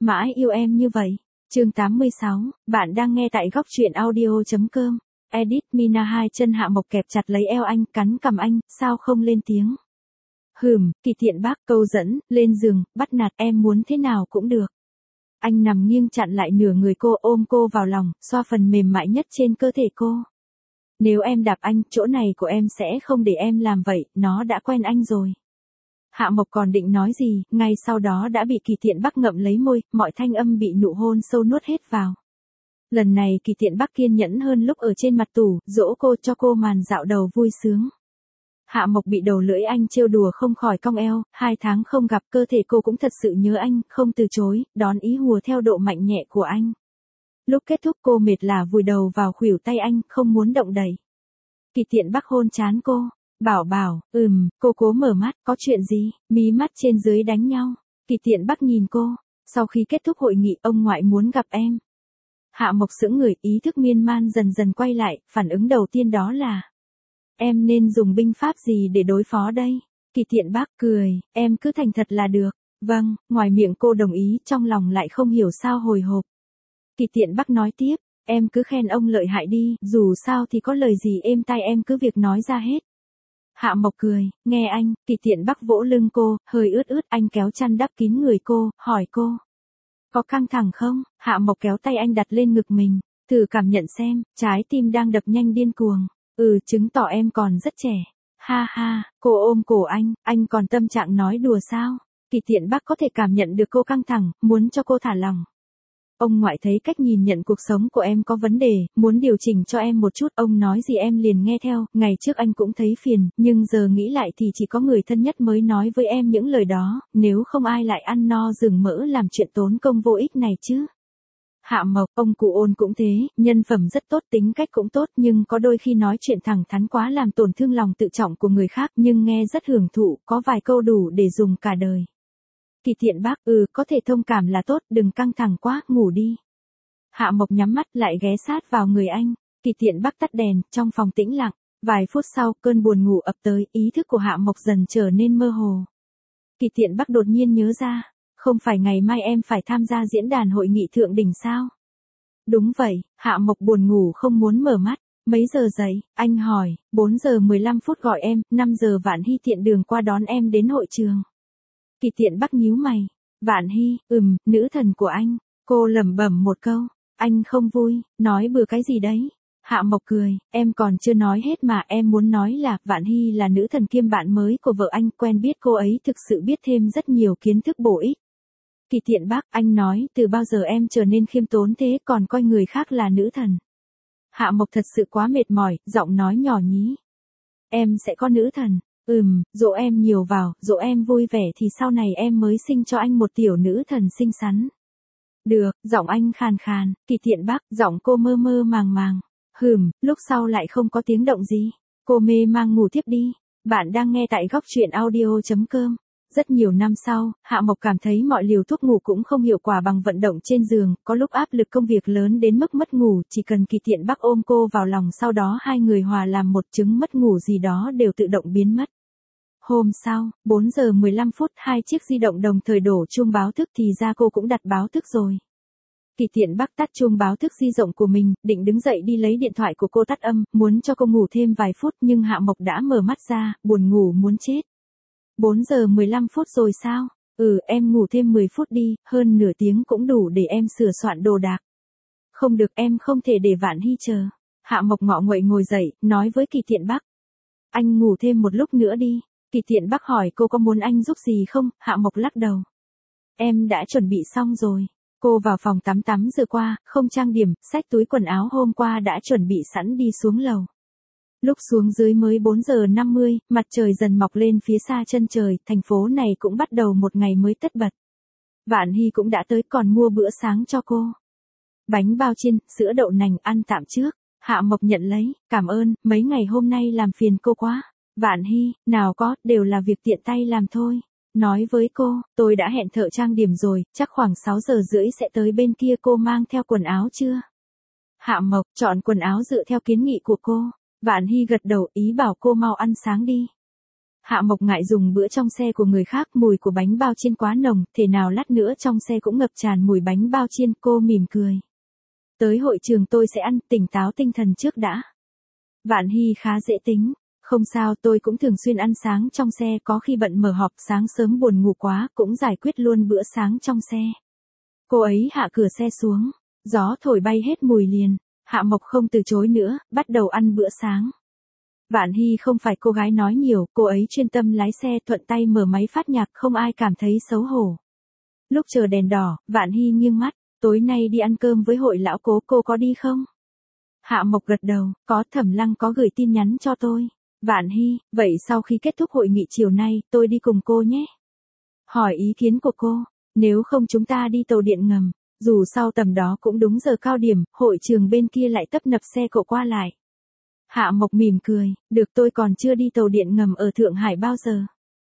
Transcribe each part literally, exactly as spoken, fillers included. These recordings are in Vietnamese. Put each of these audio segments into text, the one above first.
mãi yêu em như vậy. Chương tám mươi sáu, bạn đang nghe tại góc truyện audio.com. Edit Mina hai chân Hạ Mộc kẹp chặt lấy eo anh, cắn cằm anh, sao không lên tiếng. Hừm, Kỳ Thiện Bắc câu dẫn, lên giường, bắt nạt em muốn thế nào cũng được. Anh nằm nghiêng chặn lại nửa người cô, ôm cô vào lòng, xoa phần mềm mại nhất trên cơ thể cô. Nếu em đạp anh, chỗ này của em sẽ không để em làm vậy, nó đã quen anh rồi. Hạ Mộc còn định nói gì, ngay sau đó đã bị Kỳ Thiện Bắc ngậm lấy môi, mọi thanh âm bị nụ hôn sâu nuốt hết vào. Lần này Kỳ Thiện Bắc kiên nhẫn hơn lúc ở trên mặt tủ, dỗ cô cho cô màn dạo đầu vui sướng. Hạ Mộc bị đầu lưỡi anh trêu đùa không khỏi cong eo, hai tháng không gặp cơ thể cô cũng thật sự nhớ anh, không từ chối, đón ý hùa theo độ mạnh nhẹ của anh. Lúc kết thúc cô mệt lả vùi đầu vào khuỷu tay anh, không muốn động đậy. Kỳ Thiện Bắc hôn trán cô. Bảo bảo, ừm, cô cố mở mắt, có chuyện gì, mí mắt trên dưới đánh nhau. Kỳ Thiện Bắc nhìn cô, sau khi kết thúc hội nghị ông ngoại muốn gặp em. Hạ Mộc sững người, ý thức miên man dần dần quay lại, phản ứng đầu tiên đó là. Em nên dùng binh pháp gì để đối phó đây? Kỳ Thiện Bắc cười, em cứ thành thật là được. Vâng, ngoài miệng cô đồng ý, trong lòng lại không hiểu sao hồi hộp. Kỳ Thiện Bắc nói tiếp, em cứ khen ông lợi hại đi, dù sao thì có lời gì êm tai em cứ việc nói ra hết. Hạ Mộc cười, nghe anh. Kỳ Thiện Bắc vỗ lưng cô, hơi ướt ướt, anh kéo chăn đắp kín người cô, hỏi cô. Có căng thẳng không? Hạ Mộc kéo tay anh đặt lên ngực mình, thử cảm nhận xem, trái tim đang đập nhanh điên cuồng. Ừ, chứng tỏ em còn rất trẻ. Ha ha, cô ôm cổ anh, anh còn tâm trạng nói đùa sao? Kỳ Thiện Bắc có thể cảm nhận được cô căng thẳng, muốn cho cô thả lỏng. Ông ngoại thấy cách nhìn nhận cuộc sống của em có vấn đề, muốn điều chỉnh cho em một chút, ông nói gì em liền nghe theo, ngày trước anh cũng thấy phiền, nhưng giờ nghĩ lại thì chỉ có người thân nhất mới nói với em những lời đó, nếu không ai lại ăn no rừng mỡ làm chuyện tốn công vô ích này chứ. Hạ Mộc, ông cụ Ôn cũng thế, nhân phẩm rất tốt, tính cách cũng tốt, nhưng có đôi khi nói chuyện thẳng thắn quá làm tổn thương lòng tự trọng của người khác, nhưng nghe rất hưởng thụ, có vài câu đủ để dùng cả đời. Kỳ Thiện Bắc, ừ, có thể thông cảm là tốt, đừng căng thẳng quá, ngủ đi. Hạ Mộc nhắm mắt lại ghé sát vào người anh. Kỳ Thiện Bắc tắt đèn, trong phòng tĩnh lặng. Vài phút sau, cơn buồn ngủ ập tới, ý thức của Hạ Mộc dần trở nên mơ hồ. Kỳ Thiện Bắc đột nhiên nhớ ra, không phải ngày mai em phải tham gia diễn đàn hội nghị thượng đỉnh sao? Đúng vậy, Hạ Mộc buồn ngủ không muốn mở mắt. Mấy giờ dậy? Anh hỏi, bốn giờ mười lăm phút gọi em, năm giờ Vạn Hy tiện đường qua đón em đến hội trường. Kỳ Thiện Bắc nhíu mày. Vạn Hy, ừm, nữ thần của anh. Cô lẩm bẩm một câu. Anh không vui, nói bừa cái gì đấy. Hạ Mộc cười, em còn chưa nói hết mà, em muốn nói là Vạn Hy là nữ thần kiêm bạn mới của vợ anh, quen biết cô ấy thực sự biết thêm rất nhiều kiến thức bổ ích. Kỳ Thiện Bắc, anh nói, từ bao giờ em trở nên khiêm tốn thế, còn coi người khác là nữ thần. Hạ Mộc thật sự quá mệt mỏi, giọng nói nhỏ nhí. Em sẽ có nữ thần. Ừm, dỗ em nhiều vào, dỗ em vui vẻ thì sau này em mới sinh cho anh một tiểu nữ thần xinh xắn. Được, giọng anh khàn khàn. Kỳ Thiện Bắc, giọng cô mơ mơ màng màng. Hừm, lúc sau lại không có tiếng động gì. Cô mê mang ngủ tiếp đi. Bạn đang nghe tại góc truyện audio.com. Rất nhiều năm sau, Hạ Mộc cảm thấy mọi liều thuốc ngủ cũng không hiệu quả bằng vận động trên giường, có lúc áp lực công việc lớn đến mức mất ngủ, chỉ cần Kỳ Thiện Bắc ôm cô vào lòng sau đó hai người hòa làm một, chứng mất ngủ gì đó đều tự động biến mất. Hôm sau, bốn giờ mười lăm phút, hai chiếc di động đồng thời đổ chuông báo thức thì ra cô cũng đặt báo thức rồi. Kỳ Thiện Bắc tắt chuông báo thức di động của mình, định đứng dậy đi lấy điện thoại của cô tắt âm, muốn cho cô ngủ thêm vài phút nhưng Hạ Mộc đã mở mắt ra, buồn ngủ muốn chết. bốn giờ mười lăm phút rồi sao? Ừ, em ngủ thêm mười phút đi, hơn nửa tiếng cũng đủ để em sửa soạn đồ đạc. Không được, em không thể để Vạn Hy chờ. Hạ Mộc ngọ nguậy ngồi dậy, nói với Kỳ Thiện Bắc. Anh ngủ thêm một lúc nữa đi. Kỳ Thiện Bắc hỏi cô có muốn anh giúp gì không, Hạ Mộc lắc đầu. Em đã chuẩn bị xong rồi. Cô vào phòng tắm tắm rửa qua, không trang điểm, xách túi quần áo hôm qua đã chuẩn bị sẵn đi xuống lầu. Lúc xuống dưới mới bốn giờ năm mươi, mặt trời dần mọc lên phía xa chân trời, thành phố này cũng bắt đầu một ngày mới tất bật. Vạn Hy cũng đã tới còn mua bữa sáng cho cô. Bánh bao chiên, sữa đậu nành ăn tạm trước. Hạ Mộc nhận lấy, cảm ơn, mấy ngày hôm nay làm phiền cô quá. Vạn Hy, nào có, đều là việc tiện tay làm thôi. Nói với cô, tôi đã hẹn thợ trang điểm rồi, chắc khoảng sáu giờ rưỡi sẽ tới bên kia, cô mang theo quần áo chưa? Hạ Mộc, chọn quần áo dựa theo kiến nghị của cô. Vạn Hy gật đầu, ý bảo cô mau ăn sáng đi. Hạ Mộc ngại dùng bữa trong xe của người khác, mùi của bánh bao chiên quá nồng, thể nào lát nữa trong xe cũng ngập tràn mùi bánh bao chiên, cô mỉm cười. Tới hội trường tôi sẽ ăn, tỉnh táo tinh thần trước đã. Vạn Hy khá dễ tính. Không sao, tôi cũng thường xuyên ăn sáng trong xe, có khi bận mở họp sáng sớm buồn ngủ quá, cũng giải quyết luôn bữa sáng trong xe. Cô ấy hạ cửa xe xuống, gió thổi bay hết mùi liền, Hạ Mộc không từ chối nữa, bắt đầu ăn bữa sáng. Vạn Hy không phải cô gái nói nhiều, cô ấy chuyên tâm lái xe, thuận tay mở máy phát nhạc, không ai cảm thấy xấu hổ. Lúc chờ đèn đỏ, Vạn Hy nghiêng mắt, tối nay đi ăn cơm với hội lão Cố, cô có đi không? Hạ Mộc gật đầu, có, Thẩm Lăng có gửi tin nhắn cho tôi. Vạn Hy, vậy sau khi kết thúc hội nghị chiều nay, tôi đi cùng cô nhé. Hỏi ý kiến của cô, nếu không chúng ta đi tàu điện ngầm, dù sau tầm đó cũng đúng giờ cao điểm, hội trường bên kia lại tấp nập xe cộ qua lại. Hạ Mộc mỉm cười, được, tôi còn chưa đi tàu điện ngầm ở Thượng Hải bao giờ.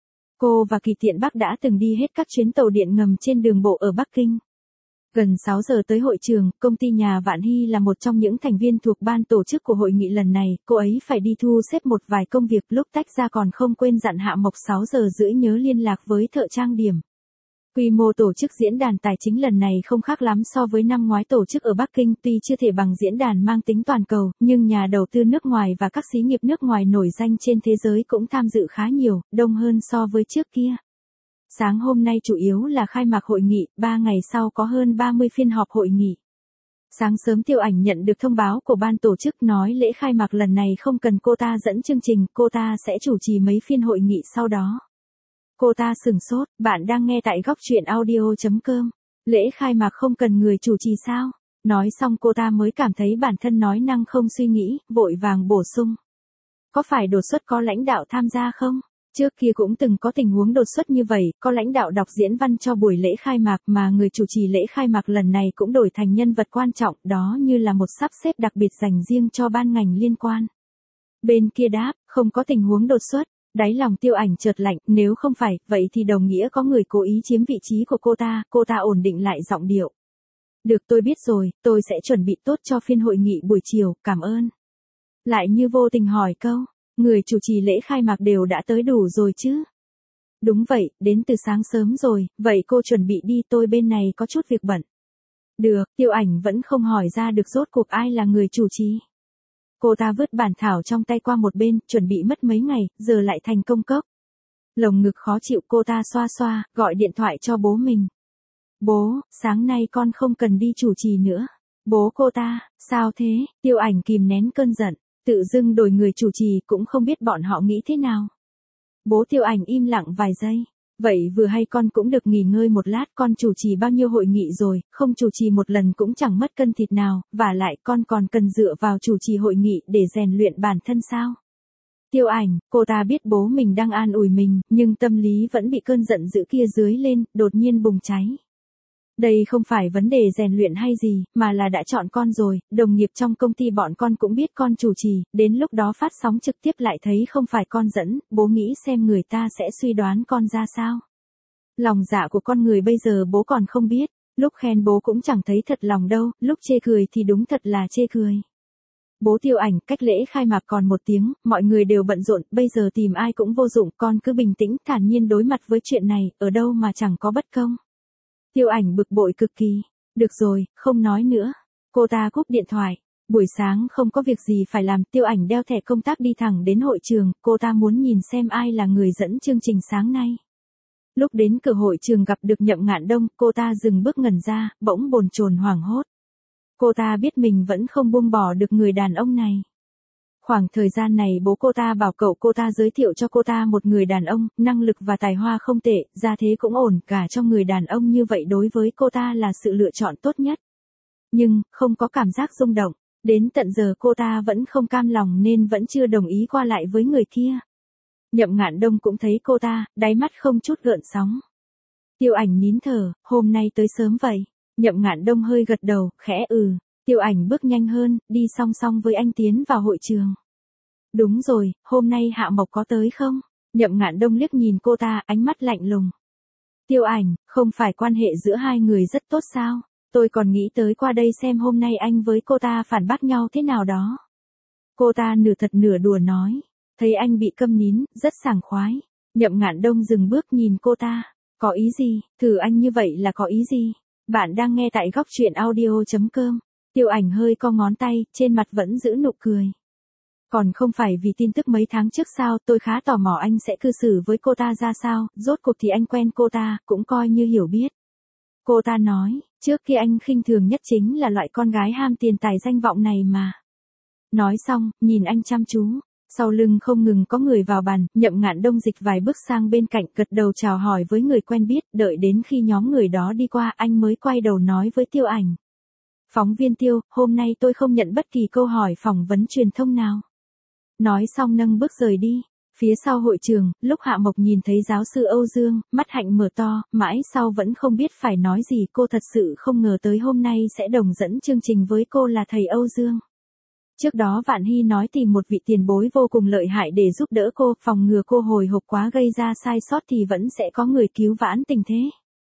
Cô và Kỳ Tiện Bắc đã từng đi hết các chuyến tàu điện ngầm trên đường bộ ở Bắc Kinh. Gần sáu giờ tới hội trường, công ty nhà Vạn Hy là một trong những thành viên thuộc ban tổ chức của hội nghị lần này, cô ấy phải đi thu xếp một vài công việc, lúc tách ra còn không quên dặn Hạ Mộc sáu giờ rưỡi nhớ liên lạc với thợ trang điểm. Quy mô tổ chức diễn đàn tài chính lần này không khác lắm so với năm ngoái tổ chức ở Bắc Kinh, tuy chưa thể bằng diễn đàn mang tính toàn cầu, nhưng nhà đầu tư nước ngoài và các xí nghiệp nước ngoài nổi danh trên thế giới cũng tham dự khá nhiều, đông hơn so với trước kia. Sáng hôm nay chủ yếu là khai mạc hội nghị, ba ngày sau có hơn ba mươi phiên họp hội nghị. Sáng sớm Tiêu Ảnh nhận được thông báo của ban tổ chức nói lễ khai mạc lần này không cần cô ta dẫn chương trình, cô ta sẽ chủ trì mấy phiên hội nghị sau đó. Cô ta sửng sốt, bạn đang nghe tại góc truyện audio chấm com. Lễ khai mạc không cần người chủ trì sao? Nói xong cô ta mới cảm thấy bản thân nói năng không suy nghĩ, vội vàng bổ sung. Có phải đột xuất có lãnh đạo tham gia không? Trước kia cũng từng có tình huống đột xuất như vậy, có lãnh đạo đọc diễn văn cho buổi lễ khai mạc mà người chủ trì lễ khai mạc lần này cũng đổi thành nhân vật quan trọng, đó như là một sắp xếp đặc biệt dành riêng cho ban ngành liên quan. Bên kia đáp, không có tình huống đột xuất. Đáy lòng Tiêu Ảnh chợt lạnh, nếu không phải, vậy thì đồng nghĩa có người cố ý chiếm vị trí của cô ta, cô ta ổn định lại giọng điệu. Được, tôi biết rồi, tôi sẽ chuẩn bị tốt cho phiên hội nghị buổi chiều, cảm ơn. Lại như vô tình hỏi câu, người chủ trì lễ khai mạc đều đã tới đủ rồi chứ? Đúng vậy, đến từ sáng sớm rồi, vậy cô chuẩn bị đi, tôi bên này có chút việc bận. Được, Tiêu Ảnh vẫn không hỏi ra được rốt cuộc ai là người chủ trì. Cô ta vứt bản thảo trong tay qua một bên, chuẩn bị mất mấy ngày, giờ lại thành công cốc. Lồng ngực khó chịu, cô ta xoa xoa, gọi điện thoại cho bố mình. Bố, sáng nay con không cần đi chủ trì nữa. Bố cô ta, sao thế? Tiêu Ảnh kìm nén cơn giận, tự dưng đổi người chủ trì cũng không biết bọn họ nghĩ thế nào. Bố Tiêu Ảnh im lặng vài giây. Vậy vừa hay con cũng được nghỉ ngơi một lát, con chủ trì bao nhiêu hội nghị rồi, không chủ trì một lần cũng chẳng mất cân thịt nào, và lại con còn cần dựa vào chủ trì hội nghị để rèn luyện bản thân sao? Tiêu Ảnh, cô ta biết bố mình đang an ủi mình, nhưng tâm lý vẫn bị cơn giận dữ kia dưới lên, đột nhiên bùng cháy. Đây không phải vấn đề rèn luyện hay gì, mà là đã chọn con rồi, đồng nghiệp trong công ty bọn con cũng biết con chủ trì, đến lúc đó phát sóng trực tiếp lại thấy không phải con dẫn, bố nghĩ xem người ta sẽ suy đoán con ra sao. Lòng dạ của con người bây giờ bố còn không biết, lúc khen bố cũng chẳng thấy thật lòng đâu, lúc chê cười thì đúng thật là chê cười. Bố Tiêu Ảnh, cách lễ khai mạc còn một tiếng, mọi người đều bận rộn, bây giờ tìm ai cũng vô dụng, con cứ bình tĩnh, thản nhiên đối mặt với chuyện này, ở đâu mà chẳng có bất công. Tiêu Ảnh bực bội cực kỳ. Được rồi, không nói nữa. Cô ta cúp điện thoại. Buổi sáng không có việc gì phải làm, Tiêu Ảnh đeo thẻ công tác đi thẳng đến hội trường, cô ta muốn nhìn xem ai là người dẫn chương trình sáng nay. Lúc đến cửa hội trường gặp được Nhậm Ngạn Đông, cô ta dừng bước ngẩn ra, bỗng bồn chồn hoảng hốt. Cô ta biết mình vẫn không buông bỏ được người đàn ông này. Khoảng thời gian này bố cô ta bảo cậu cô ta giới thiệu cho cô ta một người đàn ông, năng lực và tài hoa không tệ, gia thế cũng ổn, cả cho người đàn ông như vậy đối với cô ta là sự lựa chọn tốt nhất. Nhưng, không có cảm giác rung động, đến tận giờ cô ta vẫn không cam lòng nên vẫn chưa đồng ý qua lại với người kia. Nhậm Ngạn Đông cũng thấy cô ta, đáy mắt không chút gợn sóng. Tiêu Ảnh nín thở, hôm nay tới sớm vậy. Nhậm Ngạn Đông hơi gật đầu, khẽ ừ. Tiêu Ảnh bước nhanh hơn, đi song song với anh tiến vào hội trường. Đúng rồi, hôm nay Hạ Mộc có tới không? Nhậm Ngạn Đông liếc nhìn cô ta, ánh mắt lạnh lùng. Tiêu Ảnh, không phải quan hệ giữa hai người rất tốt sao? Tôi còn nghĩ tới qua đây xem hôm nay anh với cô ta phản bác nhau thế nào đó. Cô ta nửa thật nửa đùa nói. Thấy anh bị câm nín, rất sảng khoái. Nhậm Ngạn Đông dừng bước nhìn cô ta. Có ý gì, thử anh như vậy là có ý gì? Bạn đang nghe tại góc truyện audio.com. Tiêu Ảnh hơi co ngón tay, trên mặt vẫn giữ nụ cười. Còn không phải vì tin tức mấy tháng trước sao, tôi khá tò mò anh sẽ cư xử với cô ta ra sao, rốt cuộc thì anh quen cô ta, cũng coi như hiểu biết. Cô ta nói, trước kia anh khinh thường nhất chính là loại con gái ham tiền tài danh vọng này mà. Nói xong, nhìn anh chăm chú. Sau lưng không ngừng có người vào bàn, Nhậm Ngạn Đông dịch vài bước sang bên cạnh, gật đầu chào hỏi với người quen biết, đợi đến khi nhóm người đó đi qua anh mới quay đầu nói với Tiêu Ảnh. Phóng viên Tiêu, hôm nay tôi không nhận bất kỳ câu hỏi phỏng vấn truyền thông nào. Nói xong nâng bước rời đi. Phía sau hội trường, lúc Hạ Mộc nhìn thấy giáo sư Âu Dương, mắt hạnh mở to, mãi sau vẫn không biết phải nói gì, cô thật sự không ngờ tới hôm nay sẽ đồng dẫn chương trình với cô là thầy Âu Dương. Trước đó Vạn Hy nói tìm một vị tiền bối vô cùng lợi hại để giúp đỡ cô, phòng ngừa cô hồi hộp quá gây ra sai sót thì vẫn sẽ có người cứu vãn tình thế.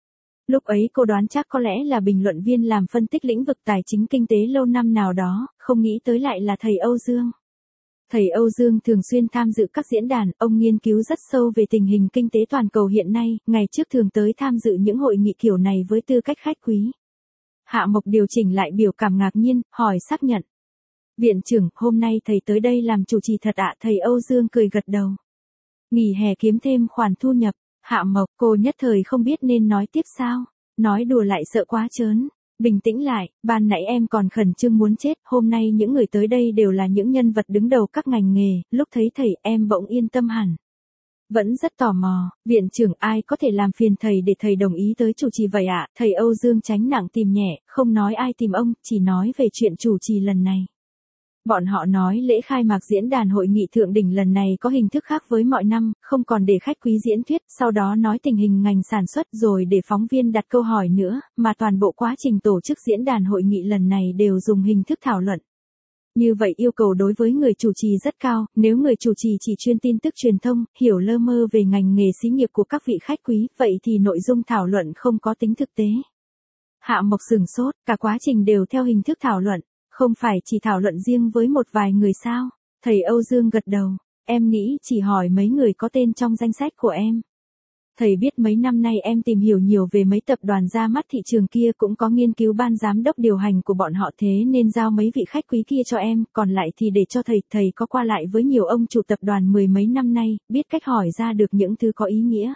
Lúc ấy cô đoán chắc có lẽ là bình luận viên làm phân tích lĩnh vực tài chính kinh tế lâu năm nào đó, không nghĩ tới lại là thầy Âu Dương. Thầy Âu Dương thường xuyên tham dự các diễn đàn, ông nghiên cứu rất sâu về tình hình kinh tế toàn cầu hiện nay, ngày trước thường tới tham dự những hội nghị kiểu này với tư cách khách quý. Hạ Mộc điều chỉnh lại biểu cảm ngạc nhiên, hỏi xác nhận. Viện trưởng, hôm nay thầy tới đây làm chủ trì thật ạ? Thầy Âu Dương cười gật đầu. Nghỉ hè kiếm thêm khoản thu nhập. Hạ Mộc, cô nhất thời không biết nên nói tiếp sao. Nói đùa lại sợ quá trớn. Bình tĩnh lại, ban nãy em còn khẩn trương muốn chết, hôm nay những người tới đây đều là những nhân vật đứng đầu các ngành nghề, lúc thấy thầy em bỗng yên tâm hẳn. Vẫn rất tò mò, viện trưởng ai có thể làm phiền thầy để thầy đồng ý tới chủ trì vậy ạ? Thầy Âu Dương tránh nặng tìm nhẹ, không nói ai tìm ông, chỉ nói về chuyện chủ trì lần này. Bọn họ nói lễ khai mạc diễn đàn hội nghị thượng đỉnh lần này có hình thức khác với mọi năm, không còn để khách quý diễn thuyết, sau đó nói tình hình ngành sản xuất rồi để phóng viên đặt câu hỏi nữa, mà toàn bộ quá trình tổ chức diễn đàn hội nghị lần này đều dùng hình thức thảo luận. Như vậy yêu cầu đối với người chủ trì rất cao, nếu người chủ trì chỉ chuyên tin tức truyền thông, hiểu lơ mơ về ngành nghề xí nghiệp của các vị khách quý, vậy thì nội dung thảo luận không có tính thực tế. Hạ Mộc sửng sốt, cả quá trình đều theo hình thức thảo luận. Không phải chỉ thảo luận riêng với một vài người sao? Thầy Âu Dương gật đầu. Em nghĩ chỉ hỏi mấy người có tên trong danh sách của em. Thầy biết mấy năm nay em tìm hiểu nhiều về mấy tập đoàn ra mắt thị trường kia, cũng có nghiên cứu ban giám đốc điều hành của bọn họ, thế nên giao mấy vị khách quý kia cho em, còn lại thì để cho thầy. Thầy có qua lại với nhiều ông chủ tập đoàn mười mấy năm nay, biết cách hỏi ra được những thứ có ý nghĩa.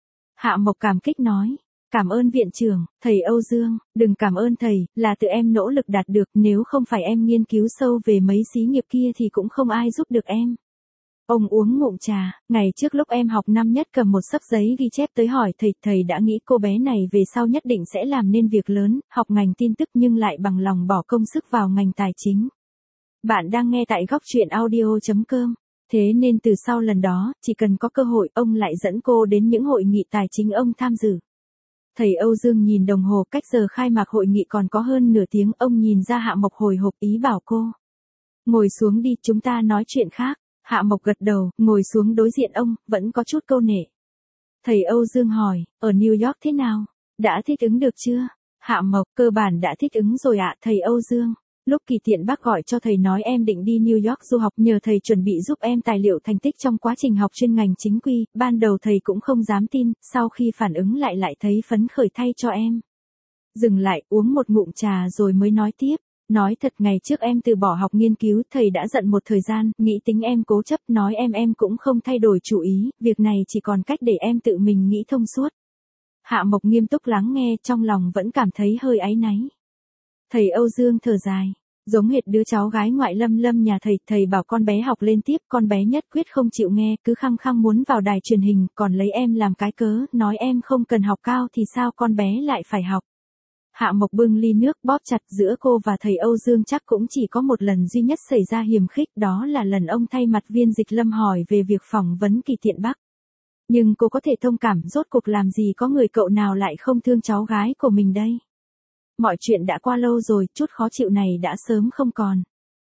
Hạ Mộc cảm kích nói. Cảm ơn viện trưởng, thầy Âu Dương, đừng cảm ơn thầy, là tự em nỗ lực đạt được, nếu không phải em nghiên cứu sâu về mấy xí nghiệp kia thì cũng không ai giúp được em. Ông uống ngụm trà, ngày trước lúc em học năm nhất cầm một xấp giấy ghi chép tới hỏi thầy, thầy đã nghĩ cô bé này về sau nhất định sẽ làm nên việc lớn, học ngành tin tức nhưng lại bằng lòng bỏ công sức vào ngành tài chính. Bạn đang nghe tại góc truyện audio.com. Thế nên từ sau lần đó, chỉ cần có cơ hội, ông lại dẫn cô đến những hội nghị tài chính ông tham dự. Thầy Âu Dương nhìn đồng hồ, cách giờ khai mạc hội nghị còn có hơn nửa tiếng, ông nhìn ra Hạ Mộc hồi hộp, ý bảo cô. Ngồi xuống đi, chúng ta nói chuyện khác. Hạ Mộc gật đầu, ngồi xuống đối diện ông, vẫn có chút câu nệ. Thầy Âu Dương hỏi, ở New York thế nào? Đã thích ứng được chưa? Hạ Mộc, cơ bản đã thích ứng rồi ạ. Thầy Âu Dương, lúc Kỳ Tiện bác gọi cho thầy nói em định đi New York du học, nhờ thầy chuẩn bị giúp em tài liệu thành tích trong quá trình học chuyên ngành chính quy, ban đầu thầy cũng không dám tin, sau khi phản ứng lại lại thấy phấn khởi thay cho em. Dừng lại, uống một ngụm trà rồi mới nói tiếp. Nói thật, ngày trước em từ bỏ học nghiên cứu, thầy đã giận một thời gian, nghĩ tính em cố chấp, nói em em cũng không thay đổi chủ ý, việc này chỉ còn cách để em tự mình nghĩ thông suốt. Hạ Mộc nghiêm túc lắng nghe, trong lòng vẫn cảm thấy hơi áy náy. Thầy Âu Dương thở dài, giống hệt đứa cháu gái ngoại Lâm Lâm nhà thầy, thầy bảo con bé học lên tiếp, con bé nhất quyết không chịu nghe, cứ khăng khăng muốn vào đài truyền hình, còn lấy em làm cái cớ, nói em không cần học cao thì sao con bé lại phải học. Hạ Mộc bưng ly nước bóp chặt, giữa cô và thầy Âu Dương chắc cũng chỉ có một lần duy nhất xảy ra hiềm khích, đó là lần ông thay mặt Viên Dịch Lâm hỏi về việc phỏng vấn Kỳ Tiện Bắc. Nhưng cô có thể thông cảm, rốt cuộc làm gì có người cậu nào lại không thương cháu gái của mình đây. Mọi chuyện đã qua lâu rồi, chút khó chịu này đã sớm không còn.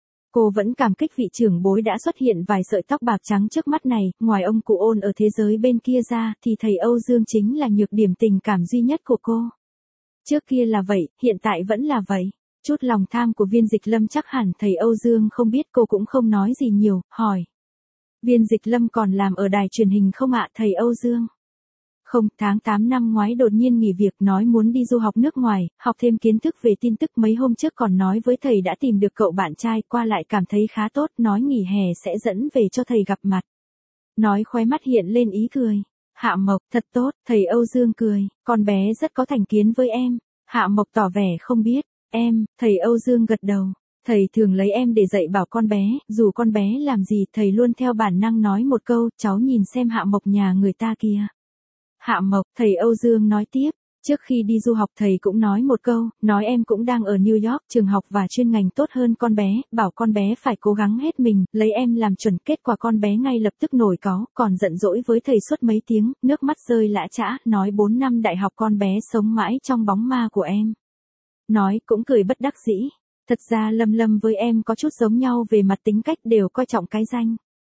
Cô vẫn cảm kích vị trưởng bối đã xuất hiện vài sợi tóc bạc trắng trước mắt này, ngoài ông cụ Ôn ở thế giới bên kia ra, thì thầy Âu Dương chính là nhược điểm tình cảm duy nhất của cô. Trước kia là vậy, hiện tại vẫn là vậy. Chút lòng tham của Viên Dịch Lâm chắc hẳn thầy Âu Dương không biết, cô cũng không nói gì nhiều, hỏi. Viên Dịch Lâm còn làm ở đài truyền hình không ạ thầy Âu Dương? Không, tháng tám năm ngoái đột nhiên nghỉ việc nói muốn đi du học nước ngoài, học thêm kiến thức về tin tức mấy hôm trước còn nói với thầy đã tìm được cậu bạn trai qua lại cảm thấy khá tốt nói nghỉ hè sẽ dẫn về cho thầy gặp mặt. Nói khóe mắt hiện lên ý cười. Hạ Mộc, thật tốt, thầy Âu Dương cười, con bé rất có thành kiến với em. Hạ Mộc tỏ vẻ không biết, em, thầy Âu Dương gật đầu. Thầy thường lấy em để dạy bảo con bé, dù con bé làm gì thầy luôn theo bản năng nói một câu, cháu nhìn xem Hạ Mộc nhà người ta kìa. Hạ Mộc, thầy Âu Dương nói tiếp, trước khi đi du học thầy cũng nói một câu, nói em cũng đang ở New York, trường học và chuyên ngành tốt hơn con bé, bảo con bé phải cố gắng hết mình, lấy em làm chuẩn, kết quả con bé ngay lập tức nổi cáu, còn giận dỗi với thầy suốt mấy tiếng, nước mắt rơi lã chã, nói bốn năm đại học con bé sống mãi trong bóng ma của em. Nói cũng cười bất đắc dĩ, thật ra Lâm Lâm với em có chút giống nhau về mặt tính cách đều coi trọng cái danh.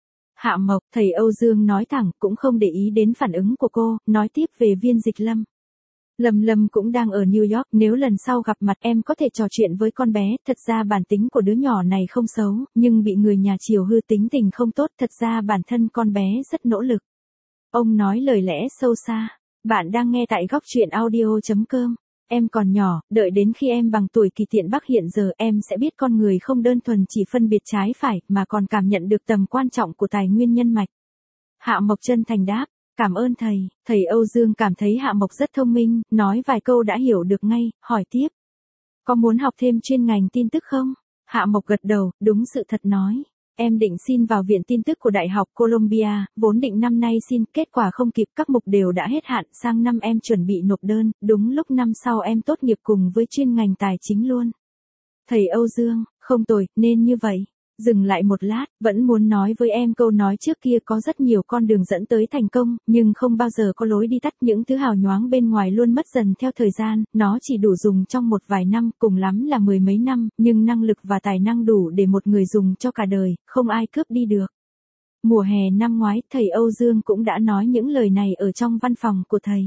Hạ Mộc, thầy Âu Dương nói thẳng, cũng không để ý đến phản ứng của cô, nói tiếp về Viên Dịch Lâm. Lâm Lâm cũng đang ở New York, nếu lần sau gặp mặt em có thể trò chuyện với con bé, thật ra bản tính của đứa nhỏ này không xấu, nhưng bị người nhà chiều hư tính tình không tốt, thật ra bản thân con bé rất nỗ lực. Ông nói lời lẽ sâu xa, bạn đang nghe tại góc truyện audio chấm com. Em còn nhỏ, đợi đến khi em bằng tuổi Kỳ Tiện Bắc hiện giờ em sẽ biết con người không đơn thuần chỉ phân biệt trái phải mà còn cảm nhận được tầm quan trọng của tài nguyên nhân mạch. Hạ Mộc chân thành đáp, cảm ơn thầy, thầy Âu Dương cảm thấy Hạ Mộc rất thông minh, nói vài câu đã hiểu được ngay, hỏi tiếp. Có muốn học thêm chuyên ngành tin tức không? Hạ Mộc gật đầu, đúng sự thật nói. Em định xin vào Viện Tin tức của Đại học Columbia, vốn định năm nay xin, kết quả không kịp các mục đều đã hết hạn, sang năm em chuẩn bị nộp đơn, đúng lúc năm sau em tốt nghiệp cùng với chuyên ngành tài chính luôn. Thầy Âu Dương, không tồi, nên như vậy. Dừng lại một lát, vẫn muốn nói với em câu nói trước kia có rất nhiều con đường dẫn tới thành công, nhưng không bao giờ có lối đi tắt, những thứ hào nhoáng bên ngoài luôn mất dần theo thời gian, nó chỉ đủ dùng trong một vài năm, cùng lắm là mười mấy năm, nhưng năng lực và tài năng đủ để một người dùng cho cả đời, không ai cướp đi được. Mùa hè năm ngoái, thầy Âu Dương cũng đã nói những lời này ở trong văn phòng của thầy.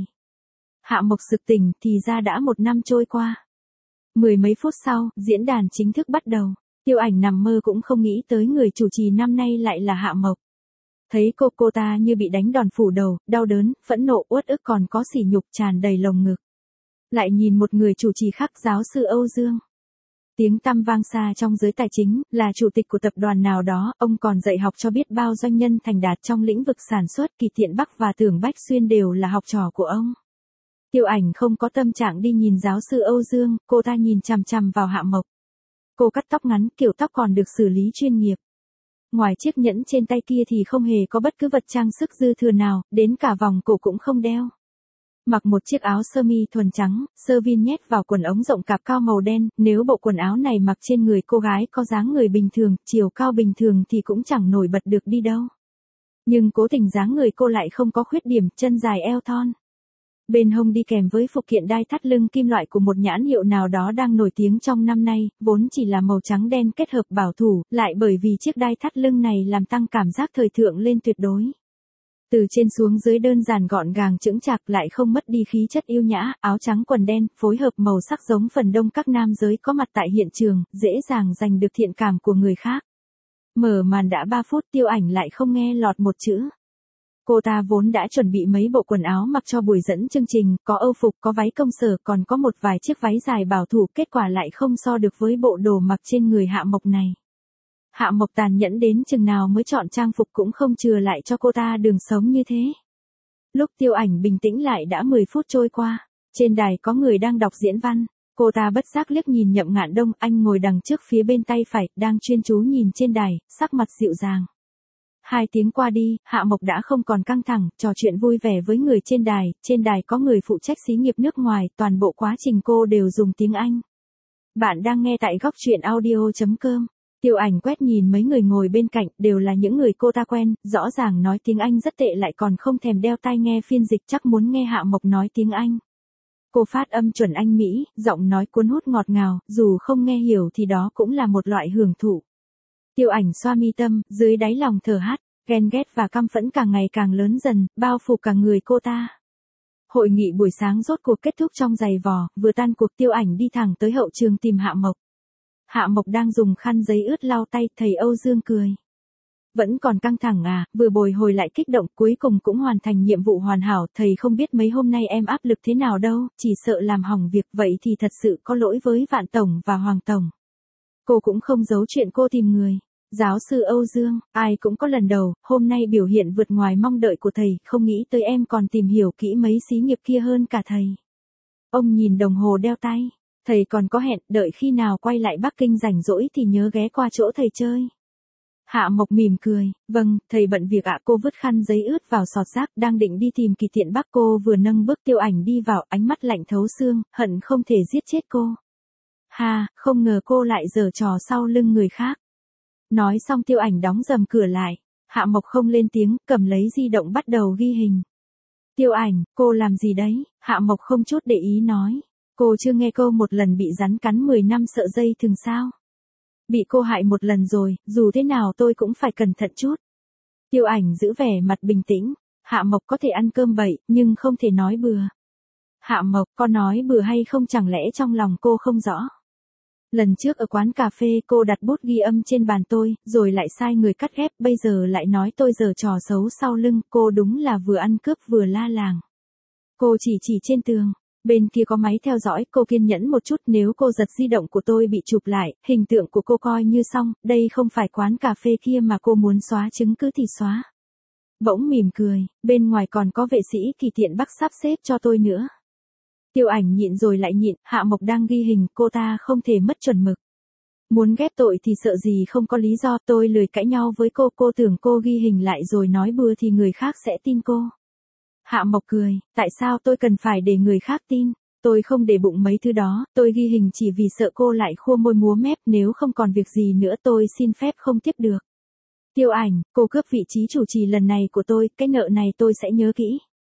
Hạ Mộc sực tỉnh, thì ra đã một năm trôi qua. Mười mấy phút sau, diễn đàn chính thức bắt đầu. Tiêu Ảnh nằm mơ cũng không nghĩ tới người chủ trì năm nay lại là Hạ Mộc. Thấy cô cô ta như bị đánh đòn phủ đầu, đau đớn, phẫn nộ, uất ức còn có sỉ nhục tràn đầy lồng ngực. Lại nhìn một người chủ trì khác, giáo sư Âu Dương. Tiếng tăm vang xa trong giới tài chính, là chủ tịch của tập đoàn nào đó, ông còn dạy học cho biết bao doanh nhân thành đạt trong lĩnh vực sản xuất, Kỳ Tiện Bắc và Tưởng Bách Xuyên đều là học trò của ông. Tiêu Ảnh không có tâm trạng đi nhìn giáo sư Âu Dương, cô ta nhìn chằm chằm vào Hạ Mộc. Cô cắt tóc ngắn, kiểu tóc còn được xử lý chuyên nghiệp. Ngoài chiếc nhẫn trên tay kia thì không hề có bất cứ vật trang sức dư thừa nào, đến cả vòng cổ cũng không đeo. Mặc một chiếc áo sơ mi thuần trắng, sơ vin nhét vào quần ống rộng cạp cao màu đen, nếu bộ quần áo này mặc trên người cô gái có dáng người bình thường, chiều cao bình thường thì cũng chẳng nổi bật được đi đâu. Nhưng cố tình dáng người cô lại không có khuyết điểm, chân dài eo thon. Bên hông đi kèm với phụ kiện đai thắt lưng kim loại của một nhãn hiệu nào đó đang nổi tiếng trong năm nay, vốn chỉ là màu trắng đen kết hợp bảo thủ, lại bởi vì chiếc đai thắt lưng này làm tăng cảm giác thời thượng lên tuyệt đối. Từ trên xuống dưới đơn giản gọn gàng chững chạc lại không mất đi khí chất yêu nhã, áo trắng quần đen, phối hợp màu sắc giống phần đông các nam giới có mặt tại hiện trường, dễ dàng giành được thiện cảm của người khác. Mở màn đã ba phút, Tiêu Ảnh lại không nghe lọt một chữ. Cô ta vốn đã chuẩn bị mấy bộ quần áo mặc cho buổi dẫn chương trình, có âu phục, có váy công sở, còn có một vài chiếc váy dài bảo thủ, kết quả lại không so được với bộ đồ mặc trên người Hạ Mộc này. Hạ Mộc tàn nhẫn đến chừng nào mới chọn trang phục cũng không chừa lại cho cô ta đường sống như thế. Lúc Tiêu Ảnh bình tĩnh lại đã mười phút trôi qua, trên đài có người đang đọc diễn văn, cô ta bất giác liếc nhìn Nhậm Ngạn Đông, anh ngồi đằng trước phía bên tay phải, đang chuyên chú nhìn trên đài, sắc mặt dịu dàng. Hai tiếng qua đi, Hạ Mộc đã không còn căng thẳng, trò chuyện vui vẻ với người trên đài, trên đài có người phụ trách xí nghiệp nước ngoài, toàn bộ quá trình cô đều dùng tiếng Anh. Bạn đang nghe tại góc truyện audio chấm com. Tiêu Ảnh quét nhìn mấy người ngồi bên cạnh, đều là những người cô ta quen, rõ ràng nói tiếng Anh rất tệ lại còn không thèm đeo tai nghe phiên dịch, chắc muốn nghe Hạ Mộc nói tiếng Anh. Cô phát âm chuẩn Anh Mỹ, giọng nói cuốn hút ngọt ngào, dù không nghe hiểu thì đó cũng là một loại hưởng thụ. Tiêu Ảnh xoa mi tâm, dưới đáy lòng thở hắt, ghen ghét và căm phẫn càng ngày càng lớn dần, bao phủ cả người cô ta. Hội nghị buổi sáng rốt cuộc kết thúc trong giày vò, vừa tan cuộc Tiêu Ảnh đi thẳng tới hậu trường tìm Hạ Mộc. Hạ Mộc đang dùng khăn giấy ướt lau tay, thầy Âu Dương cười. Vẫn còn căng thẳng à, vừa bồi hồi lại kích động, cuối cùng cũng hoàn thành nhiệm vụ hoàn hảo, thầy không biết mấy hôm nay em áp lực thế nào đâu, chỉ sợ làm hỏng việc, vậy thì thật sự có lỗi với Vạn Tổng và Hoàng Tổng. Cô cũng không giấu chuyện cô tìm người. Giáo sư Âu Dương, ai cũng có lần đầu, hôm nay biểu hiện vượt ngoài mong đợi của thầy, không nghĩ tới em còn tìm hiểu kỹ mấy xí nghiệp kia hơn cả thầy. Ông nhìn đồng hồ đeo tay, thầy còn có hẹn, đợi khi nào quay lại Bắc Kinh rảnh rỗi thì nhớ ghé qua chỗ thầy chơi. Hạ Mộc mỉm cười, vâng, thầy bận việc ạ. Cô vứt khăn giấy ướt vào sọt rác, đang định đi tìm Kỳ Tiện Bắc, cô vừa nâng bước Tiêu Ảnh đi vào, ánh mắt lạnh thấu xương, hận không thể giết chết cô. Ha, không ngờ cô lại giở trò sau lưng người khác. Nói xong Tiêu Ảnh đóng rầm cửa lại, Hạ Mộc không lên tiếng, cầm lấy di động bắt đầu ghi hình. Tiêu Ảnh, cô làm gì đấy? Hạ Mộc không chút để ý nói. Cô chưa nghe câu một lần bị rắn cắn mười năm sợ dây thừng sao? Bị cô hại một lần rồi, dù thế nào tôi cũng phải cẩn thận chút. Tiêu Ảnh giữ vẻ mặt bình tĩnh, Hạ Mộc có thể ăn cơm bậy, nhưng không thể nói bừa. Hạ Mộc, có nói bừa hay không chẳng lẽ trong lòng cô không rõ? Lần trước ở quán cà phê cô đặt bút ghi âm trên bàn tôi, rồi lại sai người cắt ghép, bây giờ lại nói tôi giở trò xấu sau lưng, cô đúng là vừa ăn cướp vừa la làng. Cô chỉ chỉ trên tường, bên kia có máy theo dõi, cô kiên nhẫn một chút, nếu cô giật di động của tôi bị chụp lại, hình tượng của cô coi như xong, đây không phải quán cà phê kia mà cô muốn xóa chứng cứ thì xóa. Bỗng mỉm cười, bên ngoài còn có vệ sĩ Kỳ Tiện Bắc sắp xếp cho tôi nữa. Tiêu Ảnh nhịn rồi lại nhịn, Hạ Mộc đang ghi hình, cô ta không thể mất chuẩn mực. Muốn ghép tội thì sợ gì không có lý do, tôi lười cãi nhau với cô, cô tưởng cô ghi hình lại rồi nói bừa thì người khác sẽ tin cô. Hạ Mộc cười, tại sao tôi cần phải để người khác tin, tôi không để bụng mấy thứ đó, tôi ghi hình chỉ vì sợ cô lại khua môi múa mép, nếu không còn việc gì nữa tôi xin phép không tiếp được. Tiêu Ảnh, cô cướp vị trí chủ trì lần này của tôi, cái nợ này tôi sẽ nhớ kỹ.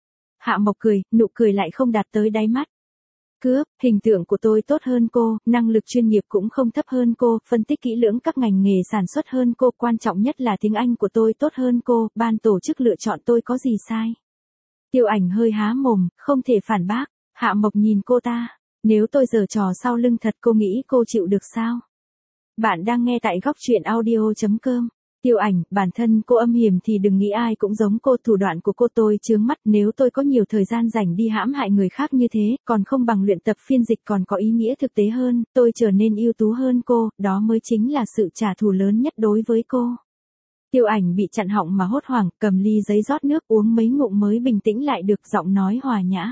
Hạ Mộc cười, nụ cười lại không đạt tới đáy mắt. Cướp, hình tượng của tôi tốt hơn cô, năng lực chuyên nghiệp cũng không thấp hơn cô, phân tích kỹ lưỡng các ngành nghề sản xuất hơn cô, quan trọng nhất là tiếng Anh của tôi tốt hơn cô, ban tổ chức lựa chọn tôi có gì sai. Tiêu Ảnh hơi há mồm, không thể phản bác. Hạ Mộc nhìn cô ta, nếu tôi giở trò sau lưng thật cô nghĩ cô chịu được sao? Bạn đang nghe tại góc truyện audio chấm com. Tiêu Ảnh, bản thân cô âm hiểm thì đừng nghĩ ai cũng giống cô, thủ đoạn của cô tôi chướng mắt, nếu tôi có nhiều thời gian rảnh đi hãm hại người khác như thế, còn không bằng luyện tập phiên dịch còn có ý nghĩa thực tế hơn, tôi trở nên ưu tú hơn cô, đó mới chính là sự trả thù lớn nhất đối với cô. Tiêu Ảnh bị chặn họng mà hốt hoảng, cầm ly giấy rót nước uống mấy ngụm mới bình tĩnh lại được, giọng nói hòa nhã.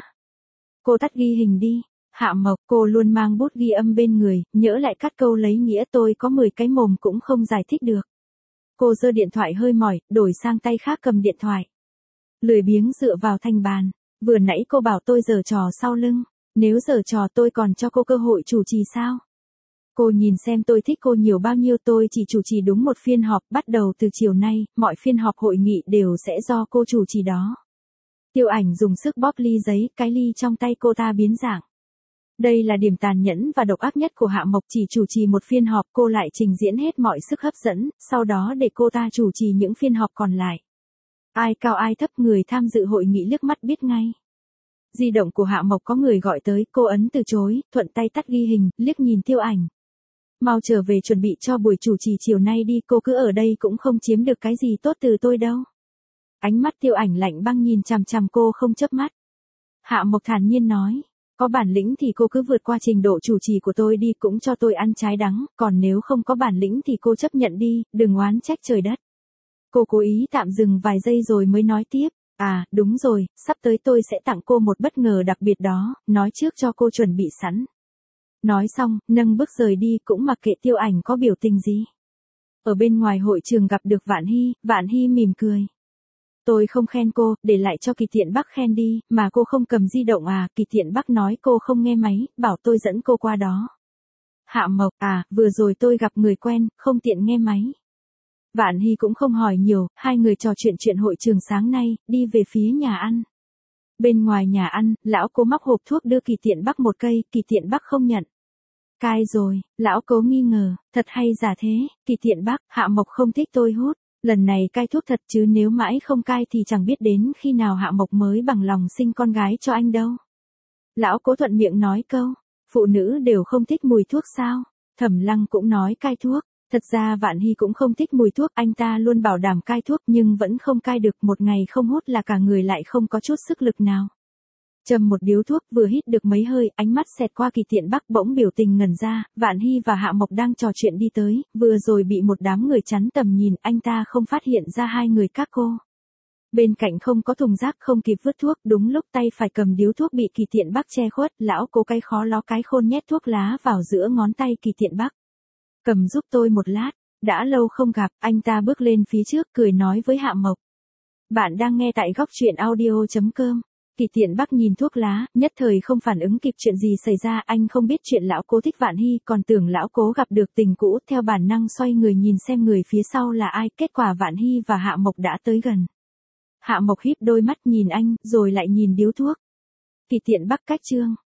Cô tắt ghi hình đi. Hạ Mộc, cô luôn mang bút ghi âm bên người, nhỡ lại cắt câu lấy nghĩa tôi có mười cái mồm cũng không giải thích được. Cô giơ điện thoại hơi mỏi, đổi sang tay khác cầm điện thoại. Lười biếng dựa vào thanh bàn. Vừa nãy cô bảo tôi giở trò sau lưng. Nếu giở trò tôi còn cho cô cơ hội chủ trì sao? Cô nhìn xem tôi thích cô nhiều bao nhiêu, tôi chỉ chủ trì đúng một phiên họp, bắt đầu từ chiều nay, mọi phiên họp hội nghị đều sẽ do cô chủ trì đó. Tiêu Ảnh dùng sức bóp ly giấy, cái ly trong tay cô ta biến dạng. Đây là điểm tàn nhẫn và độc ác nhất của Hạ Mộc, chỉ chủ trì một phiên họp cô lại trình diễn hết mọi sức hấp dẫn, sau đó để cô ta chủ trì những phiên họp còn lại. Ai cao ai thấp, người tham dự hội nghị liếc mắt biết ngay. Di động của Hạ Mộc có người gọi tới, cô ấn từ chối, thuận tay tắt ghi hình, liếc nhìn Tiêu Ảnh. Mau trở về chuẩn bị cho buổi chủ trì chiều nay đi, cô cứ ở đây cũng không chiếm được cái gì tốt từ tôi đâu. Ánh mắt Tiêu Ảnh lạnh băng nhìn chằm chằm cô không chớp mắt. Hạ Mộc thản nhiên nói, có bản lĩnh thì cô cứ vượt qua trình độ chủ trì của tôi đi, cũng cho tôi ăn trái đắng, còn nếu không có bản lĩnh thì cô chấp nhận đi, đừng oán trách trời đất. Cô cố ý tạm dừng vài giây rồi mới nói tiếp, à, đúng rồi, sắp tới tôi sẽ tặng cô một bất ngờ đặc biệt đó, nói trước cho cô chuẩn bị sẵn. Nói xong, nâng bước rời đi cũng mặc kệ Tiêu Ảnh có biểu tình gì. Ở bên ngoài hội trường gặp được Vạn Hy, Vạn Hy mỉm cười. Tôi không khen cô, để lại cho Kỳ Tiện Bắc khen đi, mà cô không cầm di động à, Kỳ Tiện Bắc nói cô không nghe máy, bảo tôi dẫn cô qua đó. Hạ Mộc, à, vừa rồi tôi gặp người quen, không tiện nghe máy. Vạn Hy cũng không hỏi nhiều, hai người trò chuyện chuyện hội trường sáng nay, đi về phía nhà ăn. Bên ngoài nhà ăn, lão Cố móc hộp thuốc đưa Kỳ Tiện Bắc một cây, Kỳ Tiện Bắc không nhận. Cai rồi, lão Cố nghi ngờ, thật hay giả thế, Kỳ Tiện Bắc, Hạ Mộc không thích tôi hút, lần này cai thuốc thật chứ nếu mãi không cai thì chẳng biết đến khi nào Hạ Mộc mới bằng lòng sinh con gái cho anh đâu. Lão Cố thuận miệng nói câu, phụ nữ đều không thích mùi thuốc sao, Thẩm Lăng cũng nói cai thuốc, Thật ra Vạn Hy cũng không thích mùi thuốc, anh ta luôn bảo đảm cai thuốc nhưng vẫn không cai được, một ngày không hút là cả người lại không có chút sức lực nào. Châm một điếu thuốc vừa hít được mấy hơi, ánh mắt xẹt qua Kỳ Tiện Bắc bỗng biểu tình ngẩn ra, Vạn Hy và Hạ Mộc đang trò chuyện đi tới, vừa rồi bị một đám người chắn tầm nhìn, anh ta không phát hiện ra hai người các cô. Bên cạnh không có thùng rác, không kịp vứt thuốc, đúng lúc tay phải cầm điếu thuốc bị Kỳ Tiện Bắc che khuất, lão cố cái khó ló cái khôn nhét thuốc lá vào giữa ngón tay Kỳ Tiện Bắc. Cầm giúp tôi một lát, đã lâu không gặp, anh ta bước lên phía trước cười nói với Hạ Mộc. Bạn đang nghe tại góc truyện audio.com. Kỳ Tiện Bắc nhìn thuốc lá, nhất thời không phản ứng kịp chuyện gì xảy ra, anh không biết chuyện lão cố thích Vạn Hy, còn tưởng lão cố gặp được tình cũ, theo bản năng xoay người nhìn xem người phía sau là ai, kết quả Vạn Hy và Hạ Mộc đã tới gần. Hạ Mộc híp đôi mắt nhìn anh, rồi lại nhìn điếu thuốc. Kỳ Tiện Bắc cách chương.